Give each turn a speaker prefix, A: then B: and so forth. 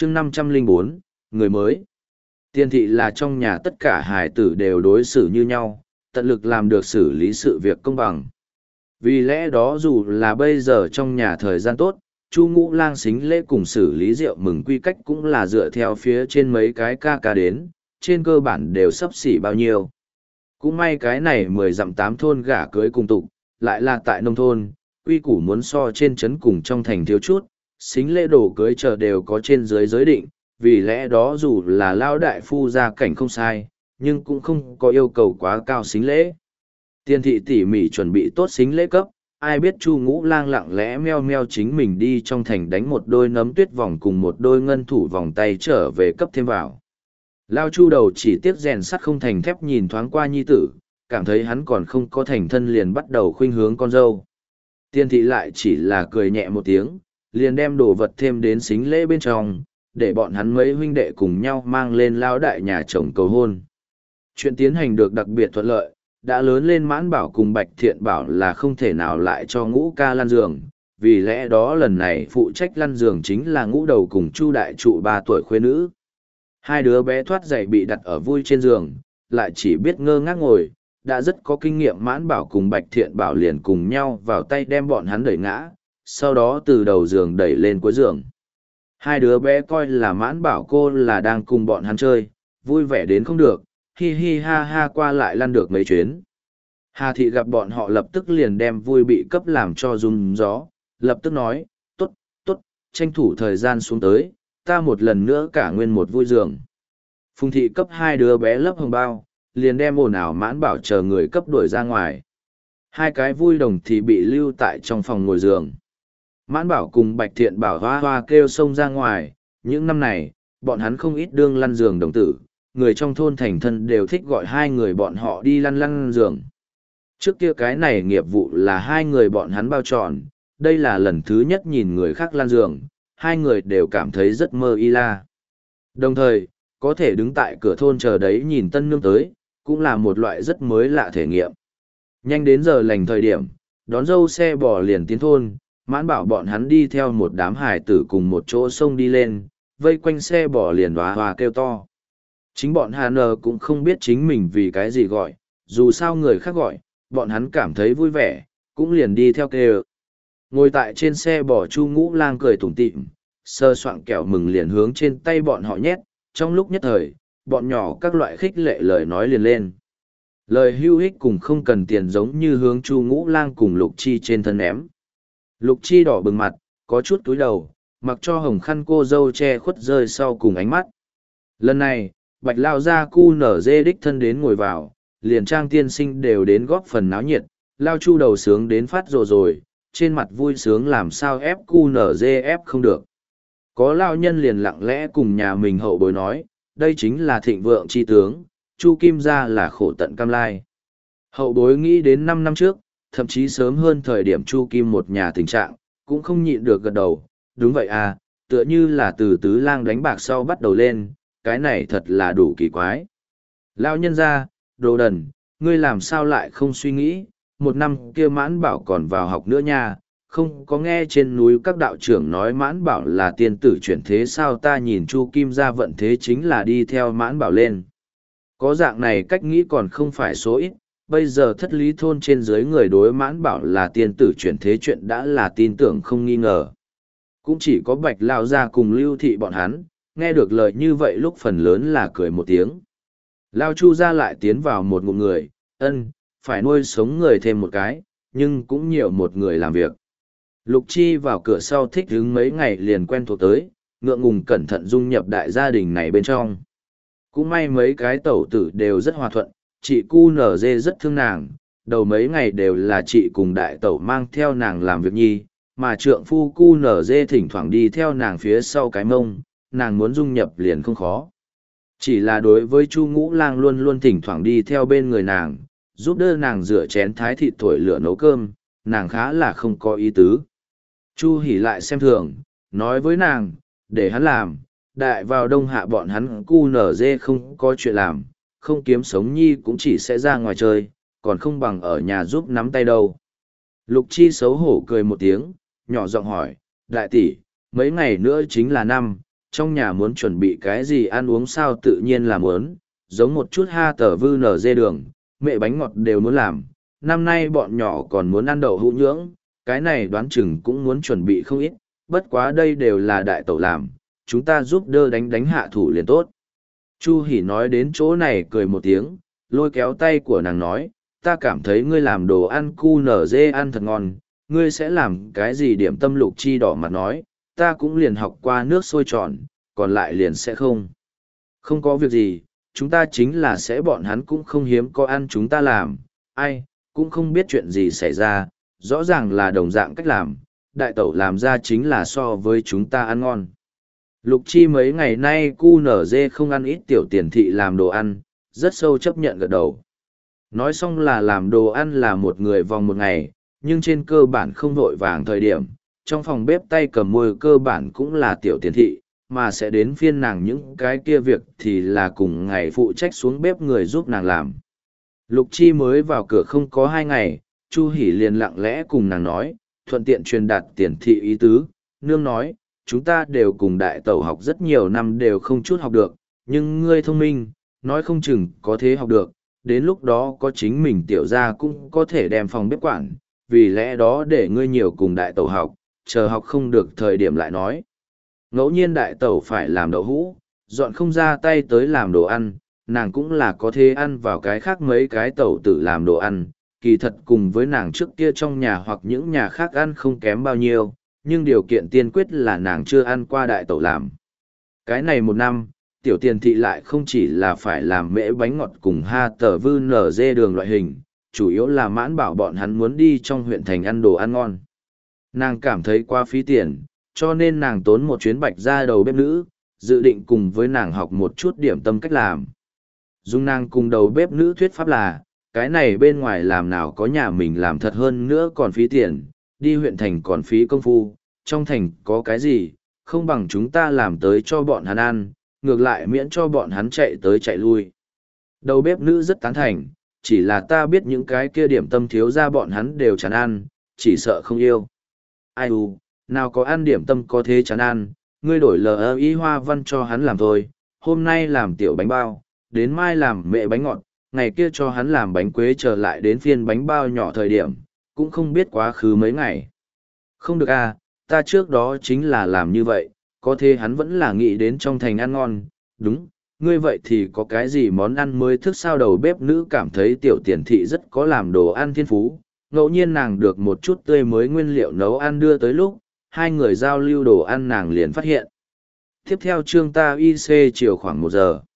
A: chương 504, người mới. Tiên thị là trong nhà tất cả hài tử đều đối xử như nhau, tận lực làm được xử lý sự việc công bằng. Vì lẽ đó dù là bây giờ trong nhà thời gian tốt, Chu Ngũ Lang xính lễ cùng xử lý rượu mừng quy cách cũng là dựa theo phía trên mấy cái ca đến, trên cơ bản đều sắp xỉ bao nhiêu. Cũng may cái này 10 dặm 8 thôn gả cưới cùng tục, lại là tại nông thôn, quy củ muốn so trên trấn cùng trong thành thiếu chút, xính lễ đồ cưới chờ đều có trên dưới giới định, vì lẽ đó dù là lao đại phu gia cảnh không sai, nhưng cũng không có yêu cầu quá cao xính lễ. Tiên thị tỉ mỉ chuẩn bị tốt xính lễ cấp, ai biết Chu Ngũ Lang lặng lẽ meo meo chính mình đi trong thành đánh một đôi nấm tuyết vòng cùng một đôi ngân thủ vòng tay trở về cấp thêm vào. Lao Chu đầu chỉ tiếc rèn sắt không thành thép nhìn thoáng qua nhi tử, cảm thấy hắn còn không có thành thân liền bắt đầu khuynh hướng con dâu. Tiên thị lại chỉ là cười nhẹ một tiếng, liền đem đồ vật thêm đến xính lễ bên trong, để bọn hắn mấy huynh đệ cùng nhau mang lên lao đại nhà chồng cầu hôn. Chuyện tiến hành được đặc biệt thuận lợi, đã lớn lên Mãn Bảo cùng Bạch Thiện Bảo là không thể nào lại cho Ngũ ca lăn giường, vì lẽ đó lần này phụ trách lăn giường chính là Ngũ Đầu cùng Chu Đại Trụ 3 tuổi khuê nữ. Hai đứa bé thoát dậy bị đặt ở vui trên giường, lại chỉ biết ngơ ngác ngồi, đã rất có kinh nghiệm Mãn Bảo cùng Bạch Thiện Bảo liền cùng nhau vào tay đem bọn hắn đẩy ngã, sau đó từ đầu giường đẩy lên cuối giường. Hai đứa bé coi là Mãn Bảo cô là đang cùng bọn hắn chơi, vui vẻ đến không được, hi hi ha ha qua lại lăn được mấy chuyến. Hà thị gặp bọn họ lập tức liền đem vui bị cấp làm cho rung gió, lập tức nói, tốt, tốt, tranh thủ thời gian xuống tới, ta một lần nữa cả nguyên một vui giường. Phùng thị cấp hai đứa bé lấp hồng bao, liền đem ồn ào Mãn Bảo chờ người cấp đuổi ra ngoài. Hai cái vui đồng thì bị lưu tại trong phòng ngồi giường. Mãn Bảo cùng Bạch Thiện Bảo hoa hoa kêu xông ra ngoài, những năm này, bọn hắn không ít đương lăn giường đồng tử, người trong thôn thành thân đều thích gọi hai người bọn họ đi lăn lăn giường. Trước kia cái này nghiệp vụ là hai người bọn hắn bao tròn, đây là lần thứ nhất nhìn người khác lăn giường, hai người đều cảm thấy rất mơ y la. Đồng thời, có thể đứng tại cửa thôn chờ đấy nhìn tân nương tới, cũng là một loại rất mới lạ thể nghiệm. Nhanh đến giờ lành thời điểm, đón dâu xe bò liền tiến thôn, Mãn Bảo bọn hắn đi theo một đám hải tử cùng một chỗ sông đi lên, vây quanh xe bò liền hoa hoa kêu to. Chính bọn Hà Nờ cũng không biết chính mình vì cái gì gọi, dù sao người khác gọi, bọn hắn cảm thấy vui vẻ, cũng liền đi theo kêu. Ngồi tại trên xe bò Chu Ngũ Lang cười tủm tỉm, sơ soạn kẹo mừng liền hướng trên tay bọn họ nhét, trong lúc nhất thời, bọn nhỏ các loại khích lệ lời nói liền lên. Lời hưu hích cùng không cần tiền giống như hướng Chu Ngũ Lang cùng Lục Chi trên thân ném. Lục Chi đỏ bừng mặt, có chút túi đầu, mặc cho hồng khăn cô dâu che khuất rơi sau cùng ánh mắt. Lần này, Bạch Lao gia cu nở dê đích thân đến ngồi vào, liền Trang tiên sinh đều đến góp phần náo nhiệt, Lao Chu đầu sướng đến phát rồi, trên mặt vui sướng làm sao ép cu nở dê ép không được. Có Lao nhân liền lặng lẽ cùng nhà mình hậu bối nói, đây chính là thịnh vượng chi tướng, Chu Kim gia là khổ tận cam lai. Hậu bối nghĩ đến 5 năm trước, thậm chí sớm hơn thời điểm Chu Kim một nhà tình trạng, cũng không nhịn được gật đầu, đúng vậy à, tựa như là từ tứ lang đánh bạc sau bắt đầu lên, cái này thật là đủ kỳ quái. Lão nhân gia, đồ đần, ngươi làm sao lại không suy nghĩ, một năm kia Mãn Bảo còn vào học nữa nha, không có nghe trên núi các đạo trưởng nói Mãn Bảo là tiên tử chuyển thế sao ta nhìn Chu Kim gia vận thế chính là đi theo Mãn Bảo lên. Có dạng này cách nghĩ còn không phải số ít, bây giờ thất lý thôn trên dưới người đối Mãn Bảo là tiên tử chuyển thế chuyện đã là tin tưởng không nghi ngờ. Cũng chỉ có Bạch Lao gia cùng Lưu Thị bọn hắn, nghe được lời như vậy lúc phần lớn là cười một tiếng. Lao Chu gia lại tiến vào một ngụm người, phải nuôi sống người thêm một cái, nhưng cũng nhiều một người làm việc. Lục Chi vào cửa sau thích hứng mấy ngày liền quen thuộc tới, ngượng ngùng cẩn thận dung nhập đại gia đình này bên trong. Cũng may mấy cái tẩu tử đều rất hòa thuận, chị cu nở dê rất thương nàng, đầu mấy ngày đều là chị cùng đại tẩu mang theo nàng làm việc nhi, mà trượng phu cu nở dê thỉnh thoảng đi theo nàng phía sau cái mông, nàng muốn dung nhập liền không khó. Chỉ là đối với Chu Ngũ Lang luôn luôn thỉnh thoảng đi theo bên người nàng, giúp đỡ nàng rửa chén thái thịt thổi lửa nấu cơm, nàng khá là không có ý tứ. Chu Hỉ lại xem thường, nói với nàng, để hắn làm, đại vào đông hạ bọn hắn cu nở dê không có chuyện làm, không kiếm sống nhi cũng chỉ sẽ ra ngoài chơi, còn không bằng ở nhà giúp nắm tay đâu. Lục Chi xấu hổ cười một tiếng, nhỏ giọng hỏi, đại tỷ, mấy ngày nữa chính là năm, trong nhà muốn chuẩn bị cái gì ăn uống sao tự nhiên là muốn, giống một chút ha tờ vư nở dê đường, mẹ bánh ngọt đều muốn làm. Năm nay bọn nhỏ còn muốn ăn đậu hũ nhưỡng, cái này đoán chừng cũng muốn chuẩn bị không ít, bất quá đây đều là đại tẩu làm, chúng ta giúp đỡ đánh hạ thủ liền tốt. Chu Hỷ nói đến chỗ này cười một tiếng, lôi kéo tay của nàng nói, ta cảm thấy ngươi làm đồ ăn cu nở dê ăn thật ngon, ngươi sẽ làm cái gì? Điểm tâm Lục Chi đỏ mặt nói, ta cũng liền học qua nước sôi tròn, còn lại liền sẽ không. Không có việc gì, chúng ta chính là sẽ bọn hắn cũng không hiếm có ăn chúng ta làm, ai, cũng không biết chuyện gì xảy ra, rõ ràng là đồng dạng cách làm, đại tẩu làm ra chính là so với chúng ta ăn ngon. Lục Chi mấy ngày nay cu nở dê không ăn ít tiểu tiền thị làm đồ ăn, rất sâu chấp nhận gật đầu. Nói xong là làm đồ ăn là một người vòng một ngày, nhưng trên cơ bản không vội vàng thời điểm, trong phòng bếp tay cầm môi cơ bản cũng là tiểu tiền thị, mà sẽ đến phiên nàng những cái kia việc thì là cùng ngày phụ trách xuống bếp người giúp nàng làm. Lục Chi mới vào cửa không có 2 ngày, Chu Hỷ liền lặng lẽ cùng nàng nói, thuận tiện truyền đạt tiền thị ý tứ, nương nói, chúng ta đều cùng đại tẩu học rất nhiều năm đều không chút học được, nhưng ngươi thông minh, nói không chừng có thế học được, đến lúc đó có chính mình tiểu gia cũng có thể đem phòng bếp quản, vì lẽ đó để ngươi nhiều cùng đại tẩu học, chờ học không được thời điểm lại nói. Ngẫu nhiên đại tẩu phải làm đậu hũ, dọn không ra tay tới làm đồ ăn, nàng cũng là có thể ăn vào cái khác mấy cái tẩu tự làm đồ ăn, kỳ thật cùng với nàng trước kia trong nhà hoặc những nhà khác ăn không kém bao nhiêu, nhưng điều kiện tiên quyết là nàng chưa ăn qua đại tẩu làm. Cái này một năm, tiểu tiền thị lại không chỉ là phải làm mễ bánh ngọt cùng ha tờ vư nở dê đường loại hình, chủ yếu là mãn bảo bọn hắn muốn đi trong huyện thành ăn đồ ăn ngon. Nàng cảm thấy quá phí tiền, cho nên nàng tốn một chuyến bạch ra đầu bếp nữ, dự định cùng với nàng học một chút điểm tâm cách làm. Dung nàng cùng đầu bếp nữ thuyết pháp là, cái này bên ngoài làm nào có nhà mình làm thật hơn nữa còn phí tiền, đi huyện thành còn phí công phu, trong thành có cái gì, không bằng chúng ta làm tới cho bọn hắn ăn, ngược lại miễn cho bọn hắn chạy tới chạy lui. Đầu bếp nữ rất tán thành, chỉ là ta biết những cái kia điểm tâm thiếu ra bọn hắn đều chán ăn, chỉ sợ không yêu. Ai u, nào có ăn điểm tâm có thế chán ăn, ngươi đổi LI hoa văn cho hắn làm thôi, hôm nay làm tiểu bánh bao, đến mai làm mẹ bánh ngọt, ngày kia cho hắn làm bánh quế trở lại đến phiên bánh bao nhỏ thời điểm, cũng không biết quá khứ mấy ngày. Không được à, ta trước đó chính là làm như vậy, có thế hắn vẫn là nghĩ đến trong thành ăn ngon, đúng, ngươi vậy thì có cái gì món ăn mới thức sao? Đầu bếp nữ cảm thấy tiểu tiền thị rất có làm đồ ăn thiên phú, ngẫu nhiên nàng được một chút tươi mới nguyên liệu nấu ăn đưa tới lúc, hai người giao lưu đồ ăn nàng liền phát hiện. Tiếp theo chương ta IC chiều khoảng 1 giờ.